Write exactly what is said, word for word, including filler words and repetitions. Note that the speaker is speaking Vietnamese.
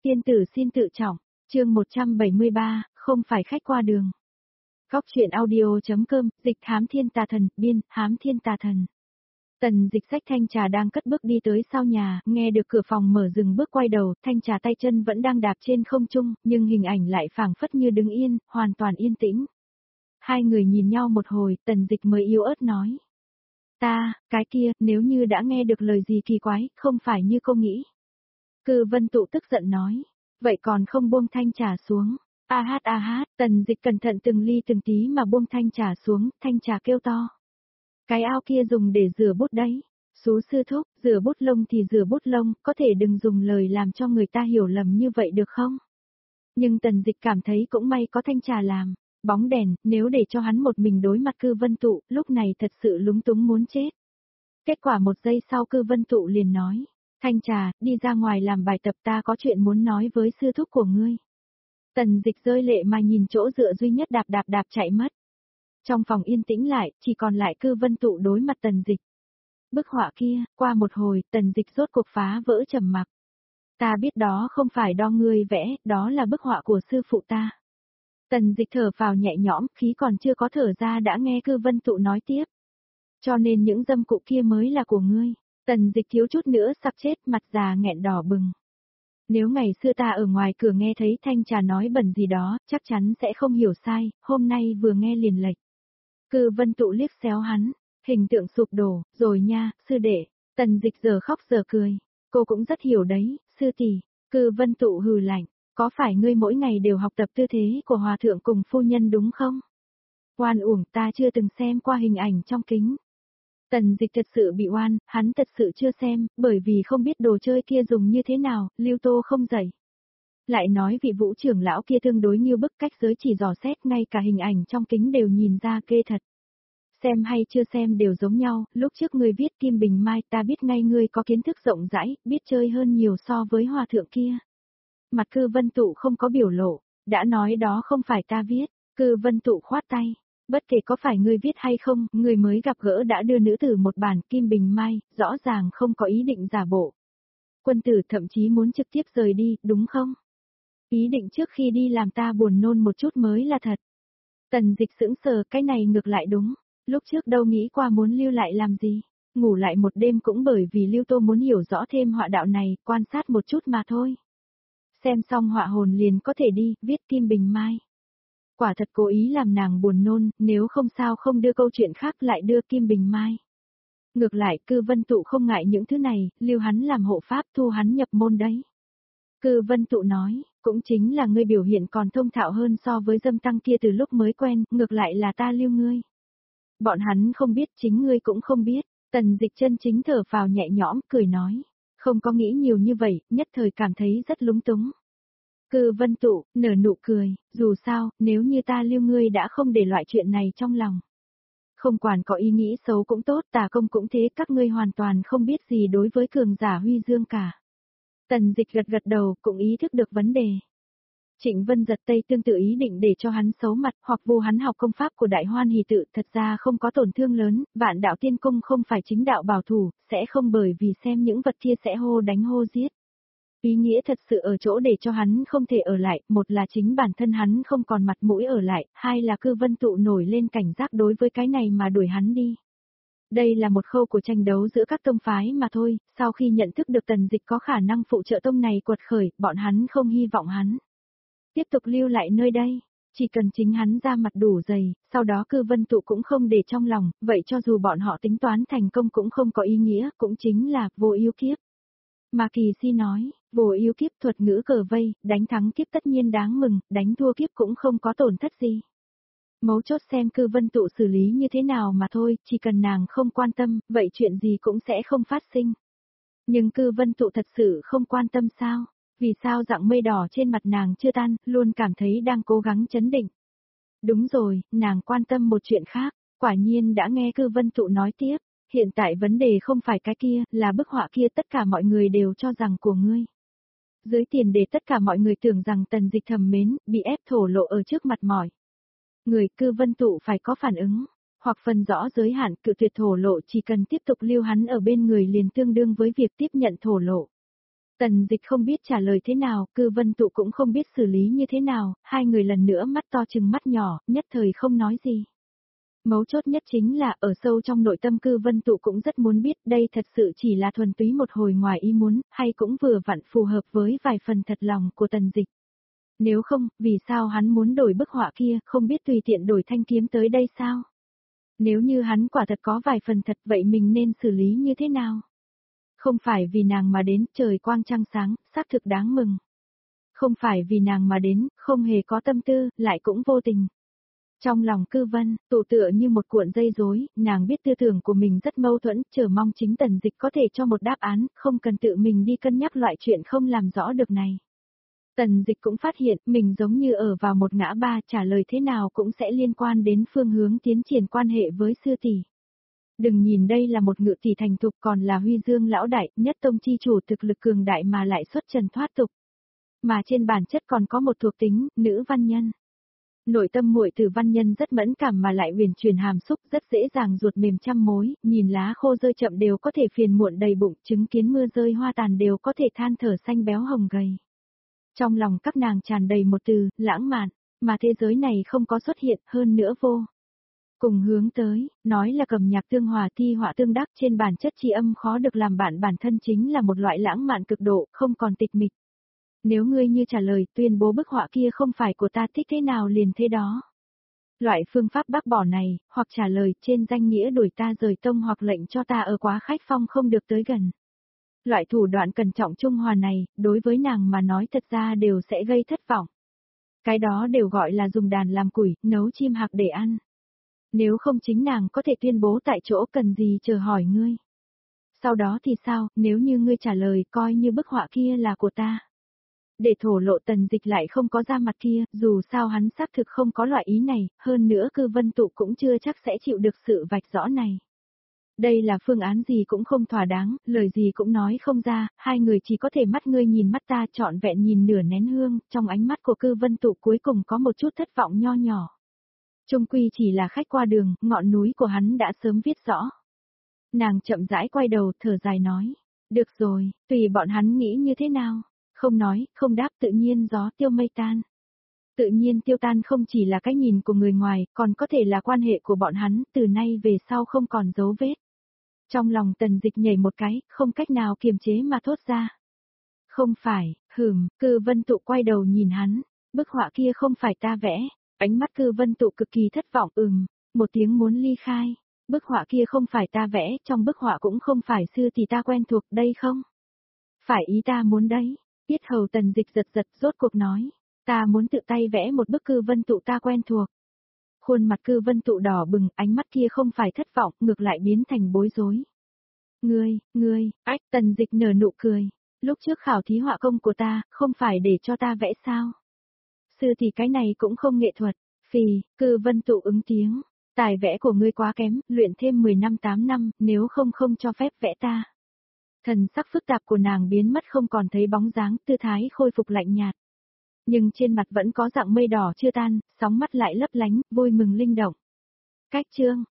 Tiên tử xin tự trọng, chương một trăm bảy mươi ba, không phải khách qua đường. Góc truyện audio.com, dịch hám thiên tà thần, biên, hám thiên tà thần. Tần Dịch xách thanh trà đang cất bước đi tới sau nhà, nghe được cửa phòng mở dừng bước quay đầu, thanh trà tay chân vẫn đang đạp trên không trung, nhưng hình ảnh lại phảng phất như đứng yên, hoàn toàn yên tĩnh. Hai người nhìn nhau một hồi, Tần Dịch mới yếu ớt nói. Ta, cái kia, nếu như đã nghe được lời gì kỳ quái, không phải như cô nghĩ. Cư Vân Tụ tức giận nói, vậy còn không buông thanh trà xuống. A hát a hát, Tần Dịch cẩn thận từng ly từng tí mà buông thanh trà xuống, thanh trà kêu to. Cái ao kia dùng để rửa bút đấy. Sú sư thúc, rửa bút lông thì rửa bút lông, có thể đừng dùng lời làm cho người ta hiểu lầm như vậy được không? Nhưng Tần Dịch cảm thấy cũng may có thanh trà làm. Bóng đèn, nếu để cho hắn một mình đối mặt Cư Vân Tụ, lúc này thật sự lúng túng muốn chết. Kết quả một giây sau Cư Vân Tụ liền nói. Thanh trà, đi ra ngoài làm bài tập, ta có chuyện muốn nói với sư thúc của ngươi. Tần Dịch rơi lệ mà nhìn chỗ dựa duy nhất đạp đạp đạp chạy mất. Trong phòng yên tĩnh lại, chỉ còn lại Cư Vân Tụ đối mặt Tần Dịch. Bức họa kia, qua một hồi, Tần Dịch rốt cuộc phá vỡ trầm mặc. Ta biết đó không phải do ngươi vẽ, đó là bức họa của sư phụ ta. Tần Dịch thở phào nhẹ nhõm, khí còn chưa có thở ra đã nghe Cư Vân Tụ nói tiếp. Cho nên những dâm cụ kia mới là của ngươi. Tần Dịch thiếu chút nữa sắp chết, mặt già nghẹn đỏ bừng. Nếu ngày xưa ta ở ngoài cửa nghe thấy thanh trà nói bẩn gì đó, chắc chắn sẽ không hiểu sai, hôm nay vừa nghe liền lệch. Cư Vân Tụ liếc xéo hắn, hình tượng sụp đổ, rồi nha, sư đệ. Tần Dịch giờ khóc giờ cười. Cô cũng rất hiểu đấy, sư tỷ. Cư Vân Tụ hừ lạnh, có phải ngươi mỗi ngày đều học tập tư thế của hòa thượng cùng phu nhân đúng không? Oan uổng, ta chưa từng xem qua hình ảnh trong kính. Tần Dịch thật sự bị oan, hắn thật sự chưa xem, bởi vì không biết đồ chơi kia dùng như thế nào, Lưu Tô không dạy. Lại nói vị Vũ trưởng lão kia tương đối như bức, cách giới chỉ dò xét, ngay cả hình ảnh trong kính đều nhìn ra ghê thật. Xem hay chưa xem đều giống nhau, lúc trước ngươi viết Kim Bình Mai, ta biết ngay ngươi có kiến thức rộng rãi, biết chơi hơn nhiều so với hòa thượng kia. Mặt Cư Vân Tụ không có biểu lộ, đã nói đó không phải ta viết. Cư Vân Tụ khoát tay. Bất kể có phải ngươi viết hay không, người mới gặp gỡ đã đưa nữ tử một bản Kim Bình Mai, rõ ràng không có ý định giả bộ. Quân tử thậm chí muốn trực tiếp rời đi, đúng không? Ý định trước khi đi làm ta buồn nôn một chút mới là thật. Tần Dịch sững sờ, cái này ngược lại đúng. Lúc trước đâu nghĩ qua muốn lưu lại làm gì. Ngủ lại một đêm cũng bởi vì Lưu Tô muốn hiểu rõ thêm họa đạo này, quan sát một chút mà thôi. Xem xong họa hồn liền có thể đi, viết Kim Bình Mai. Quả thật cố ý làm nàng buồn nôn, nếu không sao không đưa câu chuyện khác lại đưa Kim Bình Mai. Ngược lại, Cư Vân Tụ không ngại những thứ này, lưu hắn làm hộ pháp, thu hắn nhập môn đấy. Cư Vân Tụ nói, cũng chính là ngươi biểu hiện còn thông thạo hơn so với dâm tăng kia từ lúc mới quen, ngược lại là ta lưu ngươi. Bọn hắn không biết, chính ngươi cũng không biết. Tần Dịch chân chính thở phào nhẹ nhõm, cười nói, không có nghĩ nhiều như vậy, nhất thời cảm thấy rất lúng túng. Cư Vân Tụ, nở nụ cười, dù sao, nếu như ta lưu ngươi đã không để loại chuyện này trong lòng. Không quản có ý nghĩ xấu cũng tốt, tà công cũng thế, các ngươi hoàn toàn không biết gì đối với cường giả Huy Dương cả. Tần Dịch gật gật đầu, cũng ý thức được vấn đề. Trịnh Vân giật Tây tương tự ý định để cho hắn xấu mặt, hoặc vu hắn học công pháp của Đại Hoan Hỷ Tự, thật ra không có tổn thương lớn, Vạn Đạo Tiên Cung không phải chính đạo bảo thủ, sẽ không bởi vì xem những vật kia sẽ hô đánh hô giết. Ý nghĩa thật sự ở chỗ để cho hắn không thể ở lại, một là chính bản thân hắn không còn mặt mũi ở lại, hai là Cư Vân Tụ nổi lên cảnh giác đối với cái này mà đuổi hắn đi. Đây là một khâu của tranh đấu giữa các tông phái mà thôi, sau khi nhận thức được Tần Dịch có khả năng phụ trợ tông này quật khởi, bọn hắn không hy vọng hắn tiếp tục lưu lại nơi đây, chỉ cần chính hắn ra mặt đủ dày, sau đó Cư Vân Tụ cũng không để trong lòng, vậy cho dù bọn họ tính toán thành công cũng không có ý nghĩa, cũng chính là vô ưu kiếp. Mà Kỳ Si nói, vô ưu kiếp thuật ngữ cờ vây, đánh thắng kiếp tất nhiên đáng mừng, đánh thua kiếp cũng không có tổn thất gì. Mấu chốt xem Cư Vân Tụ xử lý như thế nào mà thôi, chỉ cần nàng không quan tâm, vậy chuyện gì cũng sẽ không phát sinh. Nhưng Cư Vân Tụ thật sự không quan tâm sao? Vì sao dạng mây đỏ trên mặt nàng chưa tan, luôn cảm thấy đang cố gắng chấn định. Đúng rồi, nàng quan tâm một chuyện khác, quả nhiên đã nghe Cư Vân Tụ nói tiếp. Hiện tại vấn đề không phải cái kia, là bức họa kia tất cả mọi người đều cho rằng của ngươi. Dưới tiền đề tất cả mọi người tưởng rằng Tần Dịch thầm mến, bị ép thổ lộ ở trước mặt mỏi. Người Cư Vân Tụ phải có phản ứng, hoặc phân rõ giới hạn cự tuyệt thổ lộ, chỉ cần tiếp tục lưu hắn ở bên người liền tương đương với việc tiếp nhận thổ lộ. Tần Dịch không biết trả lời thế nào, Cư Vân Tụ cũng không biết xử lý như thế nào, hai người lần nữa mắt to chừng mắt nhỏ, nhất thời không nói gì. Mấu chốt nhất chính là ở sâu trong nội tâm Cư Vân Tụ cũng rất muốn biết đây thật sự chỉ là thuần túy một hồi ngoài ý muốn, hay cũng vừa vặn phù hợp với vài phần thật lòng của Tần Dịch. Nếu không, vì sao hắn muốn đổi bức họa kia, không biết tùy tiện đổi thanh kiếm tới đây sao? Nếu như hắn quả thật có vài phần thật vậy mình nên xử lý như thế nào? Không phải vì nàng mà đến, trời quang trăng sáng, xác thực đáng mừng. Không phải vì nàng mà đến, không hề có tâm tư, lại cũng vô tình. Trong lòng Cư Vân, tụ tựa như một cuộn dây rối, nàng biết tư tưởng của mình rất mâu thuẫn, chờ mong chính Tần Dịch có thể cho một đáp án, không cần tự mình đi cân nhắc loại chuyện không làm rõ được này. Tần Dịch cũng phát hiện mình giống như ở vào một ngã ba, trả lời thế nào cũng sẽ liên quan đến phương hướng tiến triển quan hệ với sư tỷ. Đừng nhìn đây là một ngự tỷ thành thục còn là Huy Dương lão đại, nhất tông chi chủ thực lực cường đại mà lại xuất trần thoát tục. Mà trên bản chất còn có một thuộc tính, nữ văn nhân. Nội tâm muội tử văn nhân rất mẫn cảm mà lại huyền truyền hàm xúc, rất dễ dàng ruột mềm trăm mối, nhìn lá khô rơi chậm đều có thể phiền muộn đầy bụng, chứng kiến mưa rơi hoa tàn đều có thể than thở xanh béo hồng gầy. Trong lòng các nàng tràn đầy một từ, lãng mạn, mà thế giới này không có xuất hiện, hơn nữa vô. Cùng hướng tới, nói là cầm nhạc tương hòa thi họa tương đắc trên bản chất tri âm khó được làm bạn bản thân chính là một loại lãng mạn cực độ, không còn tịch mịch. Nếu ngươi như trả lời tuyên bố bức họa kia không phải của ta thích thế nào liền thế đó. Loại phương pháp bác bỏ này, hoặc trả lời trên danh nghĩa đuổi ta rời tông hoặc lệnh cho ta ở quá khách phong không được tới gần. Loại thủ đoạn cẩn trọng trung hòa này, đối với nàng mà nói thật ra đều sẽ gây thất vọng. Cái đó đều gọi là dùng đàn làm củi, nấu chim hạc để ăn. Nếu không chính nàng có thể tuyên bố tại chỗ cần gì chờ hỏi ngươi. Sau đó thì sao, nếu như ngươi trả lời coi như bức họa kia là của ta. Để thổ lộ Tần Dịch lại không có ra mặt kia, dù sao hắn xác thực không có loại ý này, hơn nữa Cư Vân Tụ cũng chưa chắc sẽ chịu được sự vạch rõ này. Đây là phương án gì cũng không thỏa đáng, lời gì cũng nói không ra, hai người chỉ có thể mắt ngươi nhìn mắt ta trọn vẹn nhìn nửa nén hương, trong ánh mắt của Cư Vân Tụ cuối cùng có một chút thất vọng nho nhỏ. Trung quy chỉ là khách qua đường, ngọn núi của hắn đã sớm viết rõ. Nàng chậm rãi quay đầu, thở dài nói, được rồi, tùy bọn hắn nghĩ như thế nào. Không nói, không đáp tự nhiên gió tiêu mây tan. Tự nhiên tiêu tan không chỉ là cái nhìn của người ngoài, còn có thể là quan hệ của bọn hắn, từ nay về sau không còn dấu vết. Trong lòng Tần Dịch nhảy một cái, không cách nào kiềm chế mà thốt ra. Không phải, hừm, Cư Vân Tụ quay đầu nhìn hắn, bức họa kia không phải ta vẽ, ánh mắt Cư Vân Tụ cực kỳ thất vọng, ừm, một tiếng muốn ly khai, bức họa kia không phải ta vẽ, trong bức họa cũng không phải sư thì ta quen thuộc đây không? Phải ý ta muốn đấy. Biết hầu Tần Dịch giật giật rốt cuộc nói, ta muốn tự tay vẽ một bức Cư Vân Tụ ta quen thuộc. Khuôn mặt Cư Vân Tụ đỏ bừng, ánh mắt kia không phải thất vọng, ngược lại biến thành bối rối. Ngươi, ngươi, ách, Tần Dịch nở nụ cười, lúc trước khảo thí họa công của ta, không phải để cho ta vẽ sao? Sư thì cái này cũng không nghệ thuật, phì, Cư Vân Tụ ứng tiếng, tài vẽ của ngươi quá kém, luyện thêm mười năm tám năm, nếu không không cho phép vẽ ta. Thần sắc phức tạp của nàng biến mất không còn thấy bóng dáng, tư thái khôi phục lạnh nhạt. Nhưng trên mặt vẫn có dạng mây đỏ chưa tan, sóng mắt lại lấp lánh, vui mừng linh động. Cách chương